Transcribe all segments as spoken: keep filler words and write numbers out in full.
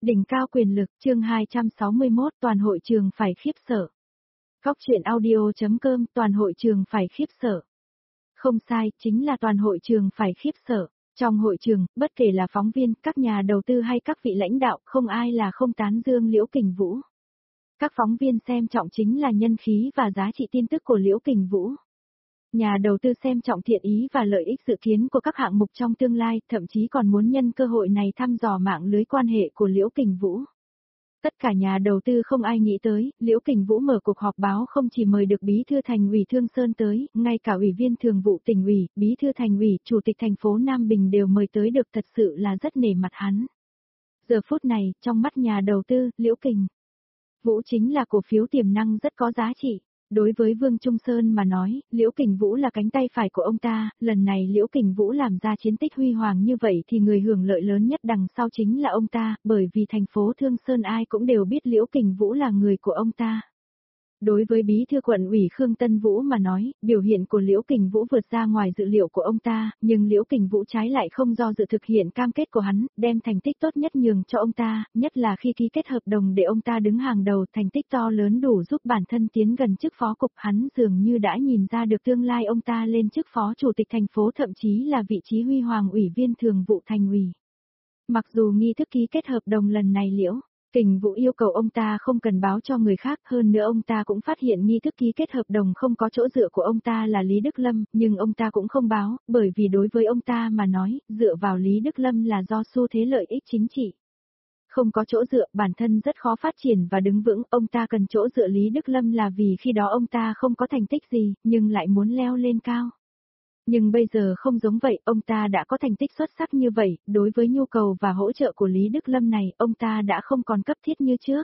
Đỉnh cao quyền lực, chương hai trăm sáu mươi mốt, toàn hội trường phải khiếp sợ. Góc truyện audio.com, toàn hội trường phải khiếp sợ. Không sai, chính là toàn hội trường phải khiếp sợ. Trong hội trường, bất kể là phóng viên, các nhà đầu tư hay các vị lãnh đạo, không ai là không tán dương Liễu Kình Vũ. Các phóng viên xem trọng chính là nhân khí và giá trị tin tức của Liễu Kình Vũ. Nhà đầu tư xem trọng thiện ý và lợi ích dự kiến của các hạng mục trong tương lai, thậm chí còn muốn nhân cơ hội này thăm dò mạng lưới quan hệ của Liễu Kình Vũ. Tất cả nhà đầu tư không ai nghĩ tới, Liễu Kình Vũ mở cuộc họp báo không chỉ mời được Bí thư Thành ủy Thương Sơn tới, ngay cả Ủy viên Thường vụ Tỉnh ủy, Bí thư Thành ủy, Chủ tịch thành phố Nam Bình đều mời tới được, thật sự là rất nể mặt hắn. Giờ phút này, trong mắt nhà đầu tư, Liễu Kình Vũ chính là cổ phiếu tiềm năng rất có giá trị. Đối với Vương Trung Sơn mà nói, Liễu Kình Vũ là cánh tay phải của ông ta, lần này Liễu Kình Vũ làm ra chiến tích huy hoàng như vậy thì người hưởng lợi lớn nhất đằng sau chính là ông ta, bởi vì thành phố Thương Sơn ai cũng đều biết Liễu Kình Vũ là người của ông ta. Đối với Bí thư quận ủy Khương Tân Vũ mà nói, biểu hiện của Liễu Kình Vũ vượt ra ngoài dự liệu của ông ta, nhưng Liễu Kình Vũ trái lại không do dự thực hiện cam kết của hắn, đem thành tích tốt nhất nhường cho ông ta, nhất là khi ký kết hợp đồng để ông ta đứng hàng đầu, thành tích to lớn đủ giúp bản thân tiến gần chức phó cục, hắn dường như đã nhìn ra được tương lai ông ta lên chức phó chủ tịch thành phố, thậm chí là vị trí huy hoàng ủy viên thường vụ thành ủy. Mặc dù nghi thức ký kết hợp đồng lần này Liễu Kình Vũ yêu cầu ông ta không cần báo cho người khác, hơn nữa ông ta cũng phát hiện nghi thức ký kết hợp đồng không có chỗ dựa của ông ta là Lý Đức Lâm, nhưng ông ta cũng không báo, bởi vì đối với ông ta mà nói, dựa vào Lý Đức Lâm là do xu thế lợi ích chính trị. Không có chỗ dựa, bản thân rất khó phát triển và đứng vững, ông ta cần chỗ dựa Lý Đức Lâm là vì khi đó ông ta không có thành tích gì, nhưng lại muốn leo lên cao. Nhưng bây giờ không giống vậy, ông ta đã có thành tích xuất sắc như vậy, đối với nhu cầu và hỗ trợ của Lý Đức Lâm này, ông ta đã không còn cấp thiết như trước.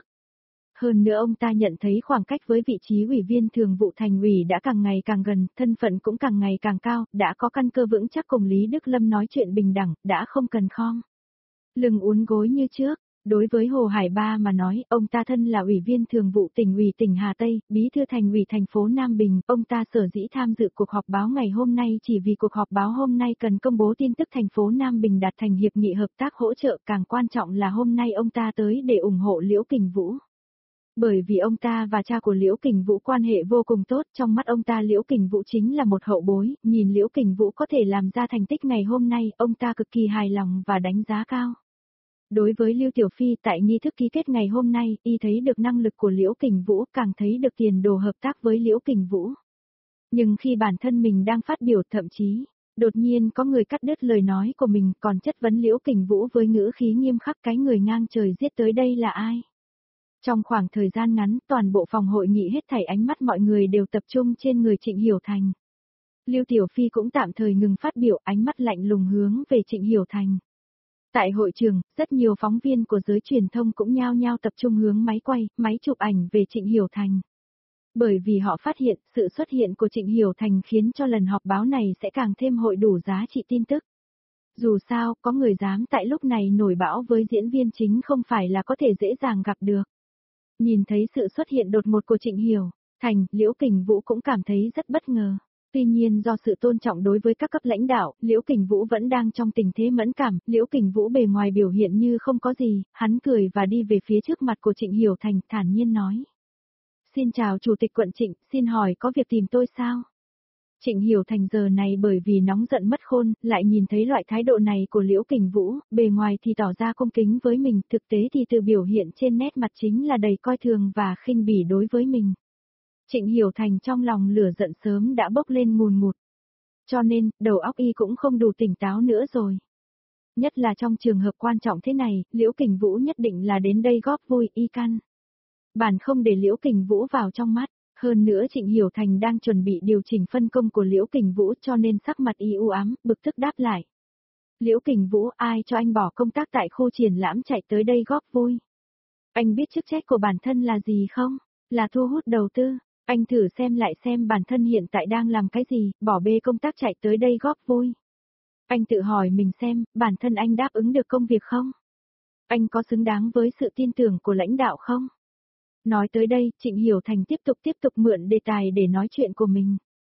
Hơn nữa ông ta nhận thấy khoảng cách với vị trí ủy viên thường vụ thành ủy đã càng ngày càng gần, thân phận cũng càng ngày càng cao, đã có căn cơ vững chắc cùng Lý Đức Lâm nói chuyện bình đẳng, đã không cần khom lưng uốn gối như trước. Đối với Hồ Hải Ba mà nói, ông ta thân là ủy viên thường vụ tỉnh ủy tỉnh Hà Tây, bí thư thành ủy thành phố Nam Bình, ông ta sở dĩ tham dự cuộc họp báo ngày hôm nay chỉ vì cuộc họp báo hôm nay cần công bố tin tức thành phố Nam Bình đạt thành hiệp nghị hợp tác hỗ trợ, càng quan trọng là hôm nay ông ta tới để ủng hộ Liễu Kình Vũ. Bởi vì ông ta và cha của Liễu Kình Vũ quan hệ vô cùng tốt, trong mắt ông ta Liễu Kình Vũ chính là một hậu bối, nhìn Liễu Kình Vũ có thể làm ra thành tích ngày hôm nay, ông ta cực kỳ hài lòng và đánh giá cao. Đối với Lưu Tiểu Phi tại nghi thức ký kết ngày hôm nay, y thấy được năng lực của Liễu Kình Vũ, càng thấy được tiền đồ hợp tác với Liễu Kình Vũ. Nhưng khi bản thân mình đang phát biểu, thậm chí, đột nhiên có người cắt đứt lời nói của mình, còn chất vấn Liễu Kình Vũ với ngữ khí nghiêm khắc, cái người ngang trời giết tới đây là ai? Trong khoảng thời gian ngắn, toàn bộ phòng hội nghị hết thảy ánh mắt mọi người đều tập trung trên người Trịnh Hiểu Thành. Lưu Tiểu Phi cũng tạm thời ngừng phát biểu, ánh mắt lạnh lùng hướng về Trịnh Hiểu Thành. Tại hội trường, rất nhiều phóng viên của giới truyền thông cũng nhao nhao tập trung hướng máy quay, máy chụp ảnh về Trịnh Hiểu Thành. Bởi vì họ phát hiện, sự xuất hiện của Trịnh Hiểu Thành khiến cho lần họp báo này sẽ càng thêm hội đủ giá trị tin tức. Dù sao, có người dám tại lúc này nổi bão với diễn viên chính không phải là có thể dễ dàng gặp được. Nhìn thấy sự xuất hiện đột ngột của Trịnh Hiểu Thành, Liễu Kình Vũ cũng cảm thấy rất bất ngờ. Tuy nhiên do sự tôn trọng đối với các cấp lãnh đạo, Liễu Kình Vũ vẫn đang trong tình thế mẫn cảm, Liễu Kình Vũ bề ngoài biểu hiện như không có gì, hắn cười và đi về phía trước mặt của Trịnh Hiểu Thành, thản nhiên nói. Xin chào Chủ tịch quận Trịnh, xin hỏi có việc tìm tôi sao? Trịnh Hiểu Thành giờ này bởi vì nóng giận mất khôn, lại nhìn thấy loại thái độ này của Liễu Kình Vũ, bề ngoài thì tỏ ra cung kính với mình, thực tế thì từ biểu hiện trên nét mặt chính là đầy coi thường và khinh bỉ đối với mình. Trịnh Hiểu Thành trong lòng lửa giận sớm đã bốc lên ngùn ngụt. Cho nên, đầu óc y cũng không đủ tỉnh táo nữa rồi. Nhất là trong trường hợp quan trọng thế này, Liễu Kình Vũ nhất định là đến đây góp vui, y căn bản không để Liễu Kình Vũ vào trong mắt. Hơn nữa Trịnh Hiểu Thành đang chuẩn bị điều chỉnh phân công của Liễu Kình Vũ, cho nên sắc mặt y u ám, bực tức đáp lại. Liễu Kình Vũ, ai cho anh bỏ công tác tại khu triển lãm chạy tới đây góp vui? Anh biết chức trách của bản thân là gì không? Là thu hút đầu tư. Anh thử xem lại xem bản thân hiện tại đang làm cái gì, bỏ bê công tác chạy tới đây góp vui. Anh tự hỏi mình xem, bản thân anh đáp ứng được công việc không? Anh có xứng đáng với sự tin tưởng của lãnh đạo không? Nói tới đây, Trịnh Hiểu Thành tiếp tục tiếp tục mượn đề tài để nói chuyện của mình.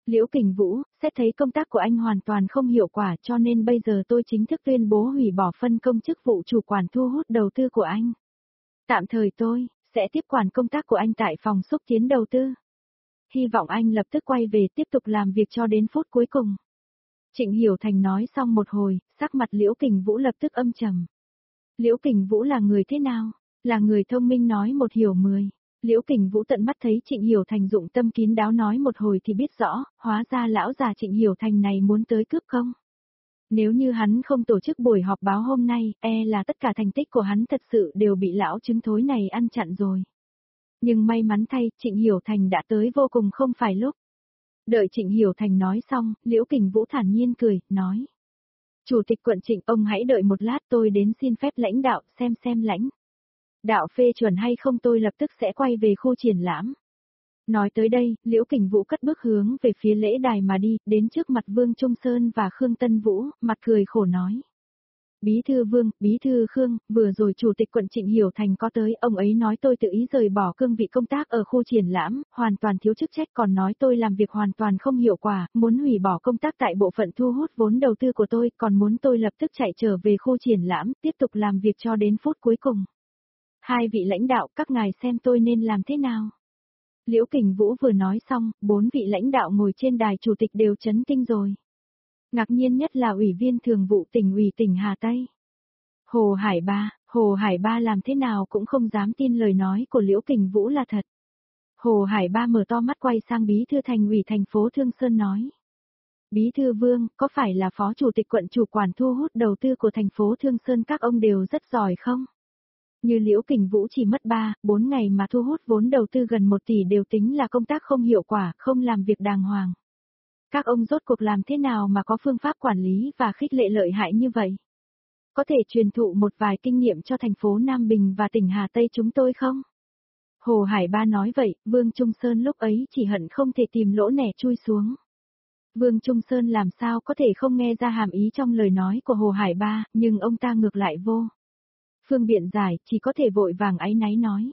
Liễu Kình Vũ, xét thấy công tác của anh hoàn toàn không hiệu quả cho nên bây giờ tôi chính thức tuyên bố hủy bỏ phân công chức vụ chủ quản thu hút đầu tư của anh. Tạm thời tôi sẽ tiếp quản công tác của anh tại phòng xúc tiến đầu tư. Hy vọng anh lập tức quay về tiếp tục làm việc cho đến phút cuối cùng. Trịnh Hiểu Thành nói xong một hồi, sắc mặt Liễu Kình Vũ lập tức âm trầm. Liễu Kình Vũ là người thế nào? Là người thông minh nói một hiểu mười. Liễu Kình Vũ tận mắt thấy Trịnh Hiểu Thành dụng tâm kín đáo nói một hồi thì biết rõ, hóa ra lão già Trịnh Hiểu Thành này muốn tới cướp công. Nếu như hắn không tổ chức buổi họp báo hôm nay, e là tất cả thành tích của hắn thật sự đều bị lão trứng thối này ăn chặn rồi. Nhưng may mắn thay, Trịnh Hiểu Thành đã tới vô cùng không phải lúc. Đợi Trịnh Hiểu Thành nói xong, Liễu Kình Vũ thản nhiên cười, nói. Chủ tịch quận Trịnh, ông hãy đợi một lát, tôi đến xin phép lãnh đạo, xem xem lãnh đạo phê chuẩn hay không tôi lập tức sẽ quay về khu triển lãm. Nói tới đây, Liễu Kình Vũ cất bước hướng về phía lễ đài mà đi, đến trước mặt Vương Trung Sơn và Khương Tân Vũ, mặt cười khổ nói. Bí thư Vương, Bí thư Khương, vừa rồi Chủ tịch quận Trịnh Hiểu Thành có tới, ông ấy nói tôi tự ý rời bỏ cương vị công tác ở khu triển lãm, hoàn toàn thiếu chức trách, còn nói tôi làm việc hoàn toàn không hiệu quả, muốn hủy bỏ công tác tại bộ phận thu hút vốn đầu tư của tôi, còn muốn tôi lập tức chạy trở về khu triển lãm, tiếp tục làm việc cho đến phút cuối cùng. Hai vị lãnh đạo, các ngài xem tôi nên làm thế nào? Liễu Kình Vũ vừa nói xong, bốn vị lãnh đạo ngồi trên đài chủ tịch đều chấn kinh rồi. Ngạc nhiên nhất là ủy viên thường vụ tỉnh ủy tỉnh Hà Tây. Hồ Hải Ba, Hồ Hải Ba làm thế nào cũng không dám tin lời nói của Liễu Kình Vũ là thật. Hồ Hải Ba mở to mắt quay sang bí thư thành ủy thành phố Thương Sơn nói. Bí thư Vương, có phải là phó chủ tịch quận chủ quản thu hút đầu tư của thành phố Thương Sơn các ông đều rất giỏi không? Như Liễu Kình Vũ chỉ mất ba, bốn ngày mà thu hút vốn đầu tư gần một tỷ đều tính là công tác không hiệu quả, không làm việc đàng hoàng. Các ông rốt cuộc làm thế nào mà có phương pháp quản lý và khích lệ lợi hại như vậy? Có thể truyền thụ một vài kinh nghiệm cho thành phố Nam Bình và tỉnh Hà Tây chúng tôi không? Hồ Hải Ba nói vậy, Vương Trung Sơn lúc ấy chỉ hận không thể tìm lỗ nẻ chui xuống. Vương Trung Sơn làm sao có thể không nghe ra hàm ý trong lời nói của Hồ Hải Ba, nhưng ông ta ngược lại vô phương biện giải, chỉ có thể vội vàng áy náy nói.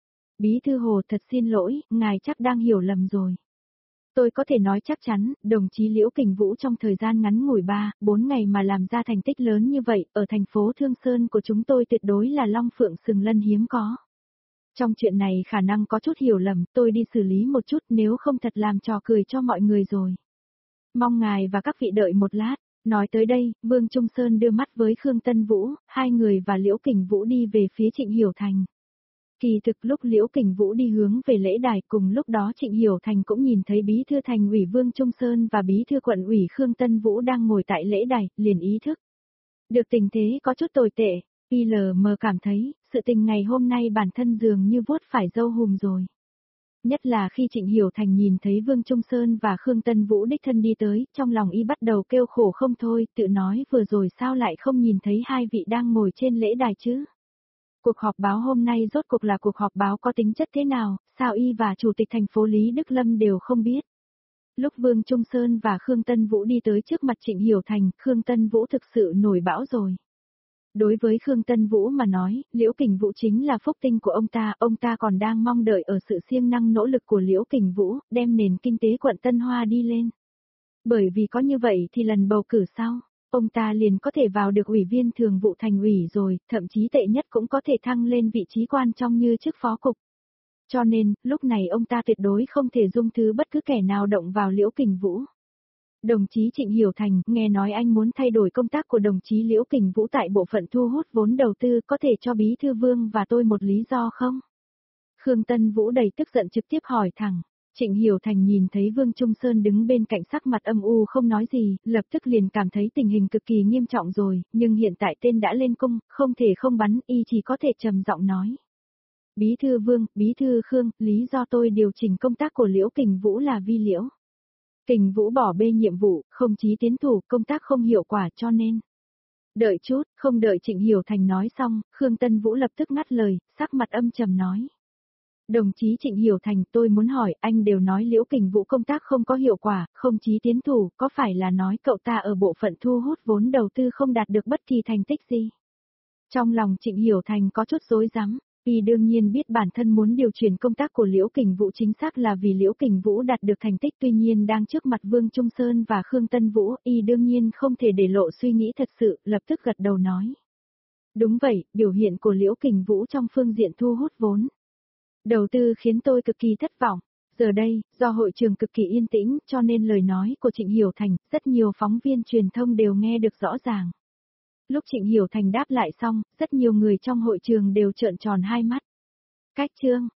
Bí thư Hồ, thật xin lỗi, ngài chắc đang hiểu lầm rồi. Tôi có thể nói chắc chắn, đồng chí Liễu Kình Vũ trong thời gian ngắn ngủi ba, bốn ngày mà làm ra thành tích lớn như vậy, ở thành phố Thương Sơn của chúng tôi tuyệt đối là long phượng sừng lân hiếm có. Trong chuyện này khả năng có chút hiểu lầm, tôi đi xử lý một chút nếu không thật làm trò cười cho mọi người rồi. Mong ngài và các vị đợi một lát. Nói tới đây, Vương Trung Sơn đưa mắt với Khương Tân Vũ, hai người và Liễu Kình Vũ đi về phía Trịnh Hiểu Thành. Kỳ thực lúc Liễu Kình Vũ đi hướng về lễ đài, cùng lúc đó Trịnh Hiểu Thành cũng nhìn thấy bí thư thành ủy Vương Trung Sơn và bí thư quận ủy Khương Tân Vũ đang ngồi tại lễ đài, liền ý thức. Được tình thế có chút tồi tệ, i lờ em cảm thấy, sự tình ngày hôm nay bản thân dường như vuốt phải dâu hùm rồi. Nhất là khi Trịnh Hiểu Thành nhìn thấy Vương Trung Sơn và Khương Tân Vũ đích thân đi tới, trong lòng y bắt đầu kêu khổ không thôi, tự nói vừa rồi sao lại không nhìn thấy hai vị đang ngồi trên lễ đài chứ. Cuộc họp báo hôm nay rốt cuộc là cuộc họp báo có tính chất thế nào, sao y và Chủ tịch thành phố Lý Đức Lâm đều không biết. Lúc Vương Trung Sơn và Khương Tân Vũ đi tới trước mặt Trịnh Hiểu Thành, Khương Tân Vũ thực sự nổi bão rồi. Đối với Khương Tân Vũ mà nói, Liễu Kình Vũ chính là phúc tinh của ông ta, ông ta còn đang mong đợi ở sự siêng năng nỗ lực của Liễu Kình Vũ, đem nền kinh tế quận Tân Hoa đi lên. Bởi vì có như vậy thì lần bầu cử sau, ông ta liền có thể vào được ủy viên thường vụ thành ủy rồi, thậm chí tệ nhất cũng có thể thăng lên vị trí quan trọng như chức phó cục. Cho nên, lúc này ông ta tuyệt đối không thể dung thứ bất cứ kẻ nào động vào Liễu Kình Vũ. Đồng chí Trịnh Hiểu Thành, nghe nói anh muốn thay đổi công tác của đồng chí Liễu Kình Vũ tại bộ phận thu hút vốn đầu tư, có thể cho bí thư Vương và tôi một lý do không? Khương Tân Vũ đầy tức giận trực tiếp hỏi thẳng. Trịnh Hiểu Thành nhìn thấy Vương Trung Sơn đứng bên cạnh sắc mặt âm u không nói gì, lập tức liền cảm thấy tình hình cực kỳ nghiêm trọng rồi, nhưng hiện tại tên đã lên cung, không thể không bắn, y chỉ có thể trầm giọng nói. Bí thư Vương, bí thư Khương, lý do tôi điều chỉnh công tác của Liễu Kình Vũ là vi Liễu Kình Vũ bỏ bê nhiệm vụ, không chí tiến thủ, công tác không hiệu quả cho nên. Đợi chút, không đợi Trịnh Hiểu Thành nói xong, Khương Tân Vũ lập tức ngắt lời, sắc mặt âm trầm nói. Đồng chí Trịnh Hiểu Thành, tôi muốn hỏi, anh đều nói Liễu Kình Vũ công tác không có hiệu quả, không chí tiến thủ, có phải là nói cậu ta ở bộ phận thu hút vốn đầu tư không đạt được bất kỳ thành tích gì? Trong lòng Trịnh Hiểu Thành có chút rối rắm. Y đương nhiên biết bản thân muốn điều chuyển công tác của Liễu Kình Vũ chính xác là vì Liễu Kình Vũ đạt được thành tích, tuy nhiên đang trước mặt Vương Trung Sơn và Khương Tân Vũ, Y đương nhiên không thể để lộ suy nghĩ thật sự, lập tức gật đầu nói. Đúng vậy, biểu hiện của Liễu Kình Vũ trong phương diện thu hút vốn đầu tư khiến tôi cực kỳ thất vọng. Giờ đây, do hội trường cực kỳ yên tĩnh cho nên lời nói của Trịnh Hiểu Thành, rất nhiều phóng viên truyền thông đều nghe được rõ ràng. Lúc Trịnh Hiểu Thành đáp lại xong, rất nhiều người trong hội trường đều trợn tròn hai mắt. Cách chương